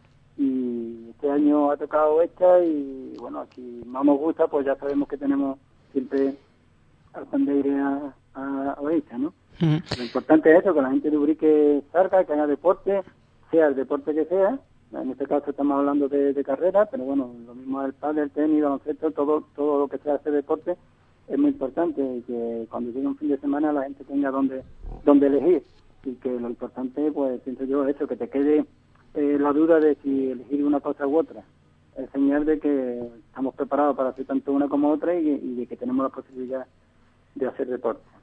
Y este año ha tocado esta y bueno, si no nos gusta, pues ya sabemos que tenemos siempre al Pandeire a Oeiza, ¿no? Lo importante es eso, que la gente de Ubrique salga, que haga deporte, sea el deporte que sea. En este caso estamos hablando de carrera, pero bueno, lo mismo el pádel, el tenis, el baloncesto, todo lo que sea ese deporte es muy importante y que cuando llegue un fin de semana la gente tenga donde elegir y que lo importante, pues pienso yo, eso, que te quede la duda de si elegir una cosa u otra. Es señal de que estamos preparados para hacer tanto una como otra y de que tenemos la posibilidad de hacer deporte.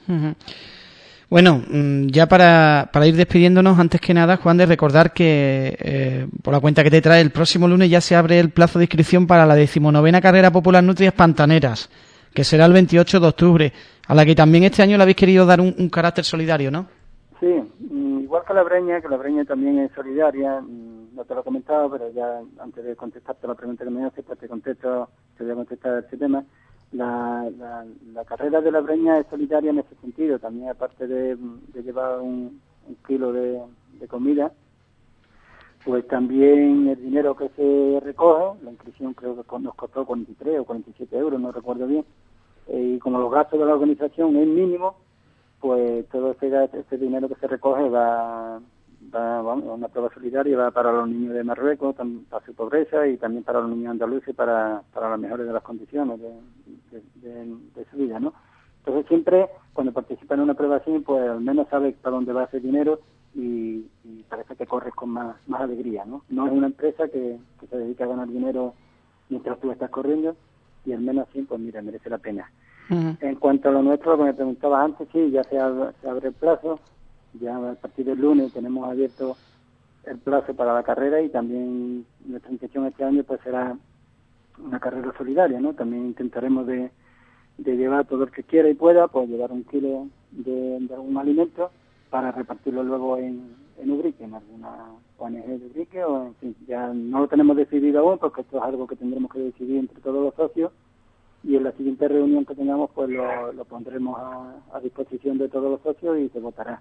Uh-huh. Bueno, ya para ir despidiéndonos, antes que nada, Juan, de recordar que por la cuenta que te trae, el próximo lunes ya se abre el plazo de inscripción para la 19ª Carrera Popular Nutrias Pantaneras, que será el 28 de octubre, a la que también este año le habéis querido dar un carácter solidario, ¿no? Sí, igual que la Breña también es solidaria, no te lo he comentado, pero ya antes de contestarte la pregunta que me haces, pues te voy a contestar ese tema. La carrera de la Breña es solidaria en ese sentido, también aparte de llevar un kilo de comida, pues también el dinero que se recoge, la inscripción creo que nos costó 43 o 47 euros, no recuerdo bien, y como los gastos de la organización es mínimo, pues todo ese dinero que se recoge va a una prueba solidaria, va para los niños de Marruecos, para su pobreza, y también para los niños andaluces, para las mejores de las condiciones de su vida, ¿no? Entonces siempre, cuando participa en una prueba así, pues al menos sabes para dónde va ese dinero y parece que corres con más alegría, ¿no? No es una empresa que se dedica a ganar dinero mientras tú estás corriendo, y al menos así, pues mira, merece la pena. Uh-huh. En cuanto a lo nuestro, lo que me preguntabas antes, sí, ya se abre el plazo. Ya a partir del lunes tenemos abierto el plazo para la carrera, y también nuestra intención este año pues será una carrera solidaria, ¿no? También intentaremos de llevar todo el que quiera y pueda, pues llevar un kilo de algún alimento para repartirlo luego en Ubrique, en alguna ONG de Ubrique, o en fin, ya no lo tenemos decidido aún, porque esto es algo que tendremos que decidir entre todos los socios, y en la siguiente reunión que tengamos pues lo pondremos a disposición de todos los socios y se votará.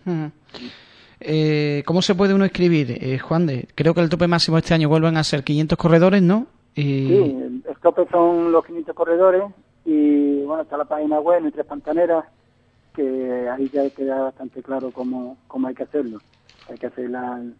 ¿Cómo se puede uno inscribir, Juan de? Creo que el tope máximo este año vuelven a ser 500 corredores, ¿no? Sí, el tope son los 500 corredores, y bueno, está la página web Nutrias Pantaneras, que ahí ya queda bastante claro cómo hay que hacerlo. Hay que hacer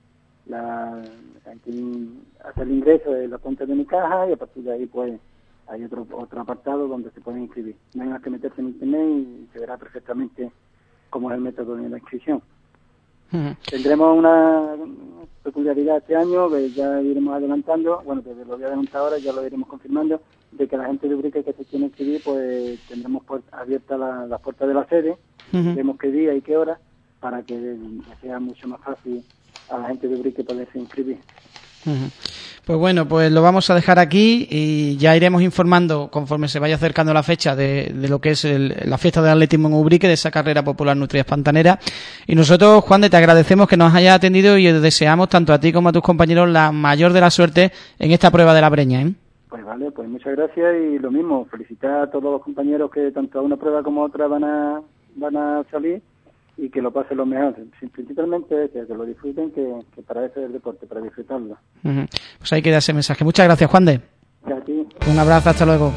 hacer el ingreso de la cuenta de mi caja, y a partir de ahí pues hay otro apartado donde se pueden inscribir. No hay más que meterse en internet y se verá perfectamente cómo es el método de la inscripción. Uh-huh. Tendremos una peculiaridad este año, que ya iremos adelantando, bueno, desde lo voy a adelantar ahora, ya lo iremos confirmando, de que la gente de Ubrique que se quiere inscribir, pues tendremos abiertas las puertas de la sede, uh-huh. Vemos qué día y qué hora, para que sea mucho más fácil a la gente de Ubrique poderse inscribir. Uh-huh. Pues bueno, pues lo vamos a dejar aquí, y ya iremos informando conforme se vaya acercando la fecha de lo que es la fiesta del atletismo en Ubrique, de esa carrera popular Nutrias Pantaneras. Y nosotros, Juan de, te agradecemos que nos hayas atendido, y deseamos tanto a ti como a tus compañeros la mayor de la suerte en esta prueba de la Breña, ¿eh? Pues vale, pues muchas gracias, y lo mismo, felicitar a todos los compañeros que tanto a una prueba como a otra van a salir, y que lo pasen lo mejor, principalmente que lo disfruten, que para eso es el deporte, para disfrutarlo. Uh-huh. Pues ahí queda ese mensaje. Muchas gracias, Juan de. Y a ti. Un abrazo, hasta luego.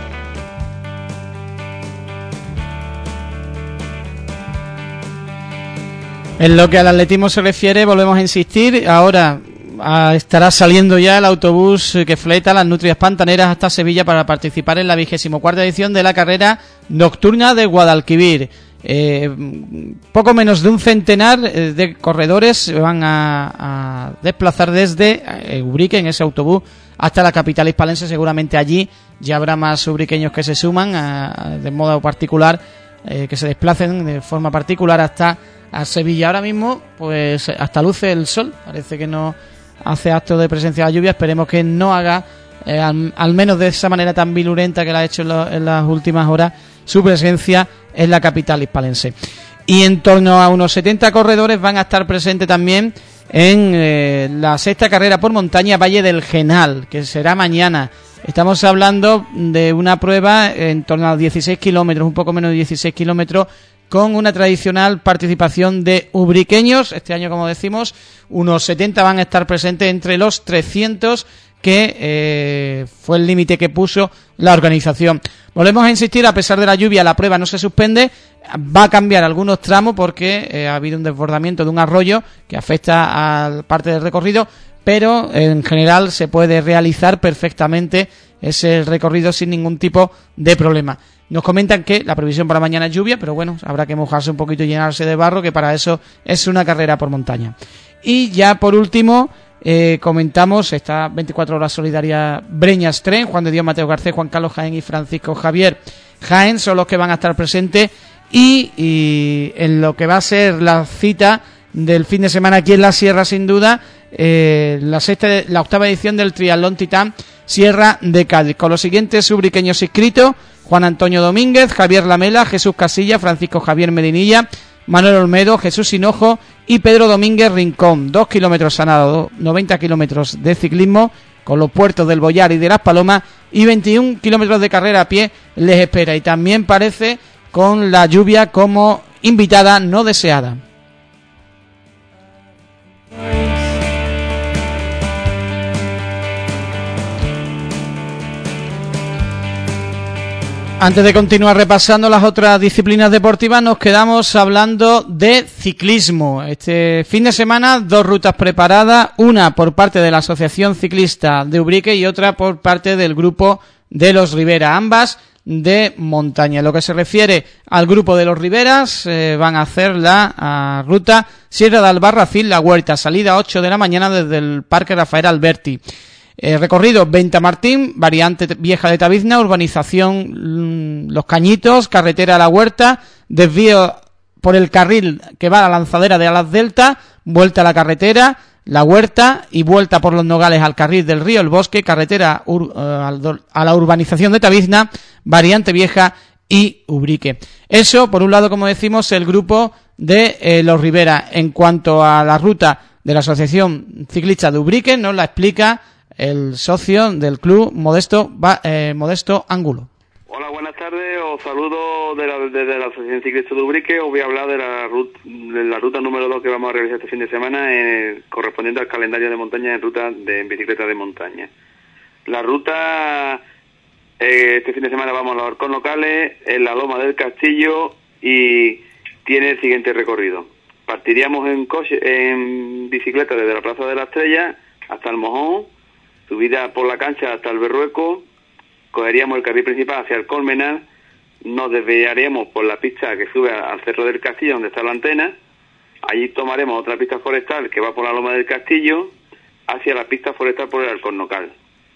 En lo que al atletismo se refiere, volvemos a insistir, ahora estará saliendo ya el autobús que fleta las Nutrias Pantaneras hasta Sevilla para participar en la 24ª edición de la carrera nocturna de Guadalquivir. Poco menos de un centenar de corredores se van a desplazar desde Ubrique en ese autobús hasta la capital hispalense. Seguramente allí ya habrá más ubriqueños que se suman de modo particular, que se desplacen de forma particular hasta a Sevilla. Ahora mismo pues hasta luce el sol, parece que no hace acto de presencia de la lluvia. Esperemos que no haga al menos de esa manera tan vilurenta que la ha hecho en las últimas horas su presencia en la capital hispalense. Y en torno a unos 70 corredores van a estar presentes también en la sexta carrera por montaña Valle del Genal, que será mañana. Estamos hablando de una prueba en torno a 16 kilómetros, un poco menos de 16 kilómetros, con una tradicional participación de ubriqueños. Este año, como decimos, unos 70 van a estar presentes entre los 300 que fue el límite que puso la organización. Volvemos a insistir, a pesar de la lluvia, la prueba no se suspende. Va a cambiar algunos tramos porque ha habido un desbordamiento de un arroyo que afecta a parte del recorrido, pero en general se puede realizar perfectamente ese recorrido sin ningún tipo de problema. Nos comentan que la previsión para mañana es lluvia, pero bueno, habrá que mojarse un poquito y llenarse de barro, que para eso es una carrera por montaña. Y ya por último, comentamos esta 24 horas solidaria Breñas Tren. Juan de Dios, Mateo Garcés, Juan Carlos Jaén y Francisco Javier Jaén son los que van a estar presentes, y en lo que va a ser la cita del fin de semana aquí en la Sierra, sin duda, la octava edición del Triatlón Titán Sierra de Cádiz, con los siguientes ubriqueños inscritos: Juan Antonio Domínguez, Javier Lamela, Jesús Casilla, Francisco Javier Medinilla, Manuel Olmedo, Jesús Hinojo y Pedro Domínguez Rincón. 2 kilómetros a nado, 90 kilómetros de ciclismo con los puertos del Boyar y de Las Palomas, y 21 kilómetros de carrera a pie les espera, y también parece con la lluvia como invitada no deseada. Antes de continuar repasando las otras disciplinas deportivas, nos quedamos hablando de ciclismo. Este fin de semana, 2 rutas preparadas, una por parte de la Asociación Ciclista de Ubrique y otra por parte del grupo de los Rivera, ambas de montaña. En lo que se refiere al grupo de los Riveras, van a hacer la ruta Sierra de Albarracín, La Huerta, salida 8 de la mañana desde el Parque Rafael Alberti. Recorrido Venta Martín, variante vieja de Tabizna, urbanización Los Cañitos, carretera a La Huerta, desvío por el carril que va a la lanzadera de Alas Delta, vuelta a la carretera, La Huerta y vuelta por Los Nogales al carril del río El Bosque, carretera a la urbanización de Tabizna, variante vieja y Ubrique. Eso, por un lado, como decimos, el grupo de los Rivera. En cuanto a la ruta de la Asociación Ciclista de Ubrique, nos la explica el socio del club, Modesto Ángulo. Hola, buenas tardes. Os saludo desde la Asociación Ciclista de Ubrique. Os voy a hablar de la ruta número 2 que vamos a realizar este fin de semana, correspondiente al calendario de montaña en bicicleta de montaña. La ruta, este fin de semana vamos a los Arcos Locales, en la Loma del Castillo, y tiene el siguiente recorrido. Partiríamos en bicicleta desde la Plaza de la Estrella hasta el Mojón, subida por la cancha hasta el Berrueco, cogeríamos el carril principal hacia el Colmenar, nos desviaríamos por la pista que sube al Cerro del Castillo, donde está la antena, allí tomaremos otra pista forestal que va por la Loma del Castillo, hacia la pista forestal por el Alcornocal.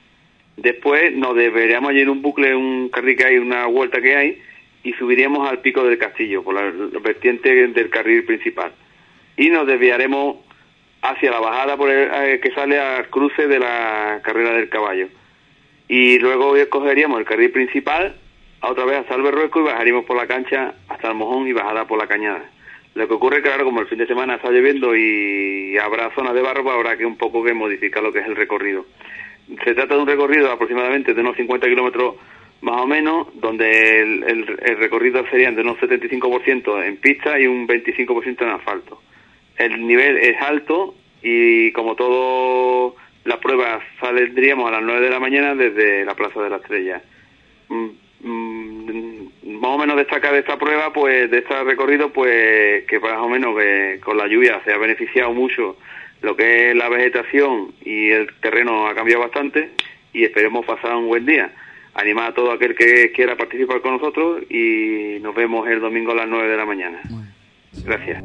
Después nos desviaríamos allí en un bucle, un carril que hay, una vuelta que hay, y subiríamos al Pico del Castillo, por la vertiente del carril principal. Y nos desviaremos hacia la bajada que sale al cruce de la Carrera del Caballo. Y luego cogeríamos el carril principal, otra vez hasta el Berrueco, y bajaríamos por la cancha hasta el Mojón y bajada por la Cañada. Lo que ocurre, claro, como el fin de semana está lloviendo y habrá zonas de barro, pues habrá que un poco que modificar lo que es el recorrido. Se trata de un recorrido aproximadamente de unos 50 kilómetros más o menos, donde el recorrido serían de unos 75% en pista y un 25% en asfalto. El nivel es alto y, como todo, las pruebas saldríamos a las 9 de la mañana desde la Plaza de la Estrella. Más o menos destacar de esta prueba, pues de este recorrido, pues que más o menos que con la lluvia se ha beneficiado mucho lo que es la vegetación y el terreno ha cambiado bastante, y esperemos pasar un buen día. Animar a todo aquel que quiera participar con nosotros y nos vemos el domingo a las 9 de la mañana. Gracias.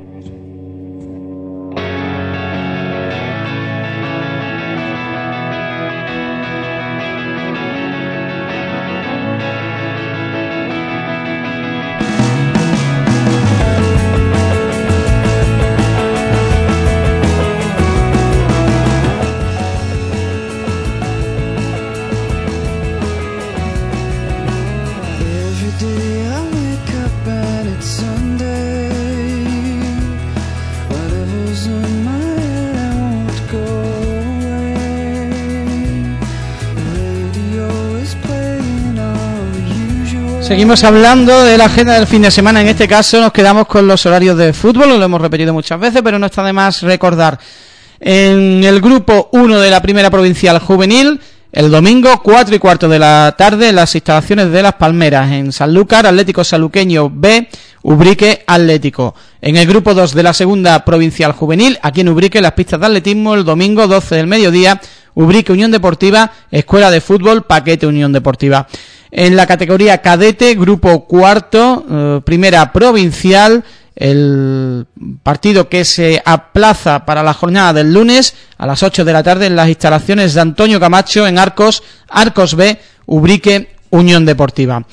Seguimos hablando de la agenda del fin de semana. En este caso nos quedamos con los horarios de fútbol, lo hemos repetido muchas veces, pero no está de más recordar. En el grupo 1 de la Primera Provincial Juvenil, el domingo 4:15 de la tarde, en las instalaciones de Las Palmeras, en Sanlúcar, Atlético Saluqueño B, Ubrique Atlético. En el grupo 2 de la Segunda Provincial Juvenil, aquí en Ubrique, las pistas de atletismo, el domingo 12 del mediodía, Ubrique Unión Deportiva, Escuela de Fútbol, Paquete Unión Deportiva. En la categoría cadete, grupo 4, Primera Provincial, el partido que se aplaza para la jornada del lunes a las 8 de la tarde en las instalaciones de Antonio Camacho en Arcos B, Ubrique Unión Deportiva.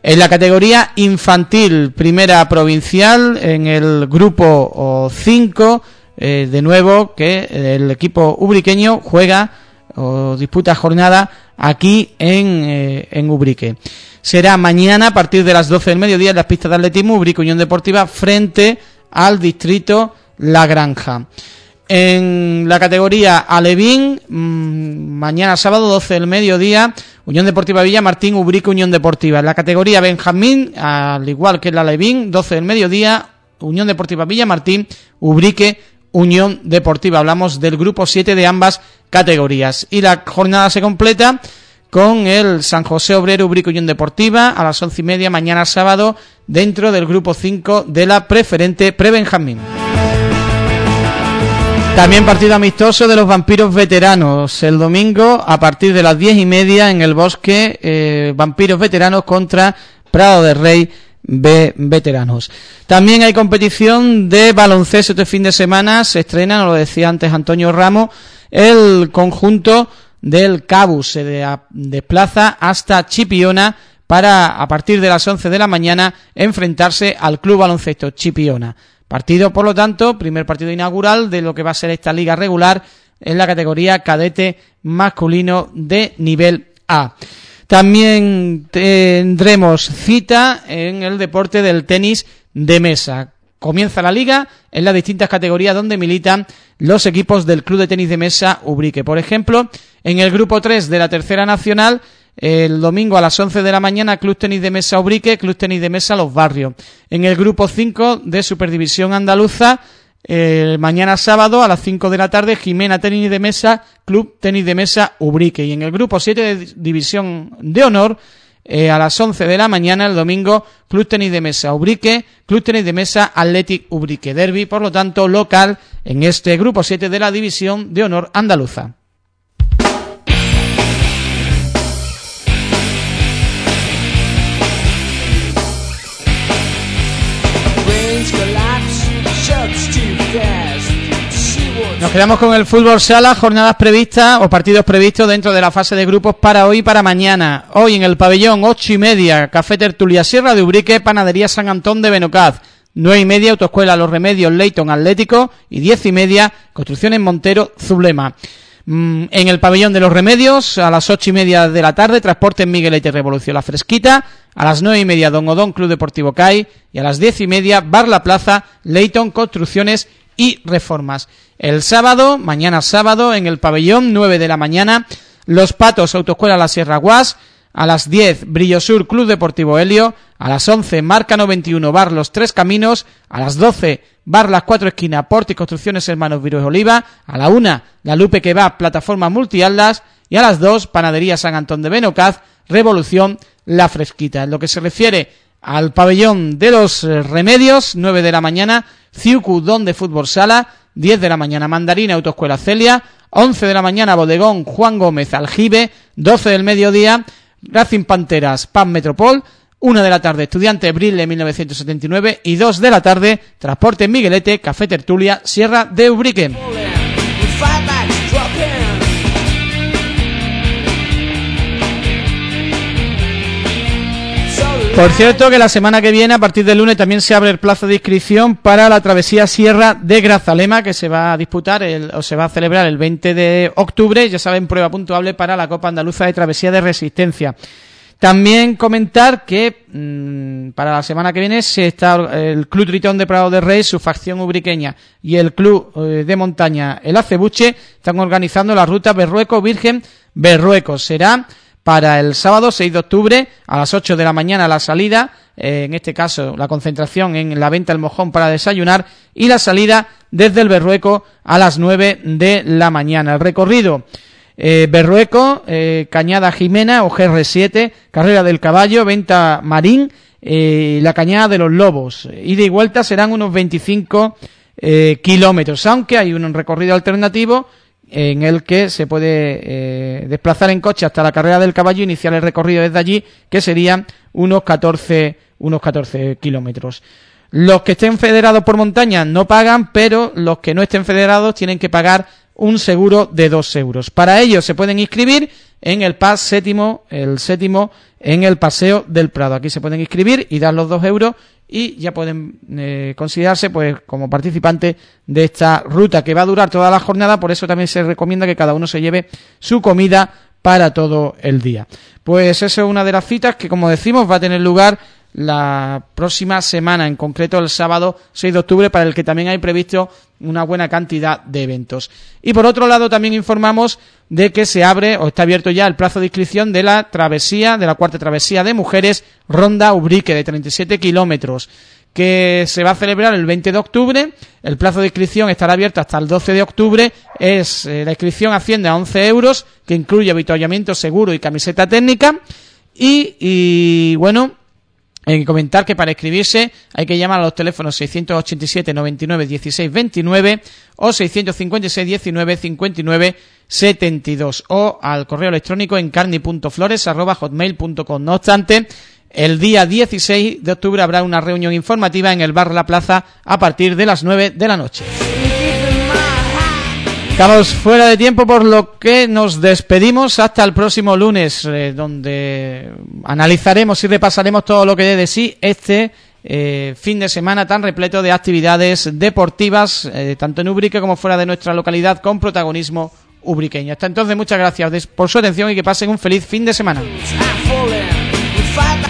En la categoría infantil, primera provincial, en el grupo 5, de nuevo que el equipo ubriqueño juega o disputa jornada aquí en Ubrique. Será mañana a partir de las 12 del mediodía en las pistas de atletismo, Ubrique Unión Deportiva frente al distrito La Granja. En la categoría Alevín, mañana sábado 12 del mediodía, Unión Deportiva Villamartín, Ubrique Unión Deportiva. En la categoría Benjamín, al igual que en la Alevín, 12 del mediodía, Unión Deportiva Villamartín, Ubrique Unión Deportiva. Hablamos del grupo 7 de ambas categorías. Y la jornada se completa con el San José Obrero Ubrique Unión Deportiva a las 11:30 mañana sábado dentro del grupo 5 de la preferente Prebenjamín. También partido amistoso de los Vampiros Veteranos el domingo a partir de las 10:30 en el Bosque, Vampiros Veteranos contra Prado de Rey B Veteranos. También hay competición de baloncesto este fin de semana. Se estrena, nos lo decía antes Antonio Ramos, el conjunto del Cabus se desplaza hasta Chipiona para a partir de las 11 de la mañana enfrentarse al Club Baloncesto Chipiona. Partido, por lo tanto, primer partido inaugural de lo que va a ser esta liga regular en la categoría cadete masculino de nivel A. También tendremos cita en el deporte del tenis de mesa. Comienza la liga en las distintas categorías donde militan los equipos del Club de Tenis de Mesa Ubrique. Por ejemplo, en el grupo 3 de la Tercera Nacional, el domingo a las 11 de la mañana, Club Tenis de Mesa Ubrique, Club Tenis de Mesa Los Barrios. En el grupo 5 de Superdivisión Andaluza, mañana sábado a las 5 de la tarde, Jimena Tenis de Mesa, Club Tenis de Mesa Ubrique. Y en el grupo 7 de División de Honor, a las 11 de la mañana, el domingo, Club Tenis de Mesa Ubrique, Club Tenis de Mesa Athletic Ubrique. Derbi, por lo tanto, local en este grupo 7 de la División de Honor Andaluza. Nos quedamos con el fútbol sala, jornadas previstas o partidos previstos dentro de la fase de grupos para hoy y para mañana. Hoy en el pabellón 8:30, Café Tertulia Sierra de Ubrique, Panadería San Antón de Benocaz. 9:30, Autoescuela Los Remedios Leyton Atlético y 10:30, Construcciones Montero Zulema. En el pabellón de Los Remedios, a las 8:30 de la tarde, Transportes Miguelete Revolución La Fresquita. A las 9:30, Don Odón Club Deportivo CAI. Y a las 10:30, Bar La Plaza, Leyton Construcciones y Reformas. El sábado, mañana sábado, en el pabellón 9 de la mañana, Los Patos Autoescuela La Sierra Guas. A las 10, Brillosur Club Deportivo Helio. A las 11, Marca 91 Bar Los Tres Caminos. A las 12, Bar Las Cuatro Esquinas, Porti Construcciones Hermanos Virus Oliva. A la 1, La Lupe que va, Plataforma Multialdas. Y a las 2, Panadería San Antón de Benocaz, Revolución La Fresquita. En lo que se refiere al pabellón de Los Remedios, 9 de la mañana, Ciucu Don de Fútbol Sala. 10 de la mañana, Mandarina Autoescuela Celia. 11 de la mañana, Bodegón Juan Gómez Aljibe. 12 del mediodía, Racing Panteras Pan Metropol. 1 de la tarde, Estudiantes Brille 1979. Y 2 de la tarde, Transporte Miguelete, Café Tertulia Sierra de Ubrique. Por cierto que la semana que viene, a partir del lunes, también se abre el plazo de inscripción para la travesía Sierra de Grazalema, que se va a disputar se va a celebrar el 20 de octubre, ya saben, prueba puntuable para la Copa Andaluza de Travesía de Resistencia. También comentar que para la semana que viene el Club Tritón de Prado de Rey, su facción ubriqueña, y el Club de Montaña El Acebuche están organizando la ruta Berrueco Virgen Berrueco. Será para el sábado 6 de octubre a las 8 de la mañana la salida, en este caso la concentración en la Venta del Mojón para desayunar, y la salida desde el Berrueco a las 9 de la mañana. El recorrido Berrueco, Cañada Jimena o GR7, Carrera del Caballo, Venta Marín, la Cañada de los Lobos. Ida y vuelta serán unos 25 kilómetros, aunque hay un recorrido alternativo en el que se puede desplazar en coche hasta la Carrera del Caballo, iniciar el recorrido desde allí, que serían unos 14 kilómetros. Los que estén federados por montaña no pagan, pero los que no estén federados tienen que pagar un seguro de 2 euros. Para ello se pueden inscribir en el PAS séptimo en el Paseo del Prado. Aquí se pueden inscribir y dar los 2 euros y ya pueden considerarse pues como participante de esta ruta que va a durar toda la jornada. Por eso también se recomienda que cada uno se lleve su comida para todo el día. Pues esa es una de las citas que, como decimos, va a tener lugar la próxima semana, en concreto el sábado 6 de octubre, para el que también hay previsto una buena cantidad de eventos. Y por otro lado también informamos de que se abre o está abierto ya el plazo de inscripción de la travesía, de la cuarta travesía de mujeres Ronda Ubrique de 37 kilómetros, que se va a celebrar el 20 de octubre. El plazo de inscripción estará abierto hasta el 12 de octubre. La inscripción asciende a 11 euros, que incluye avituallamiento seguro y camiseta técnica. Y bueno, comentar que para inscribirse hay que llamar a los teléfonos 687 99 16 29 o 656 19 59 72 o al correo electrónico encarni.flores@hotmail.com. No obstante, el día 16 de octubre habrá una reunión informativa en el bar La Plaza a partir de las 9 de la noche. Estamos fuera de tiempo, por lo que nos despedimos hasta el próximo lunes, donde analizaremos y repasaremos todo lo que dé de sí este fin de semana tan repleto de actividades deportivas, tanto en Ubrique como fuera de nuestra localidad, con protagonismo ubriqueño. Hasta entonces, muchas gracias por su atención y que pasen un feliz fin de semana.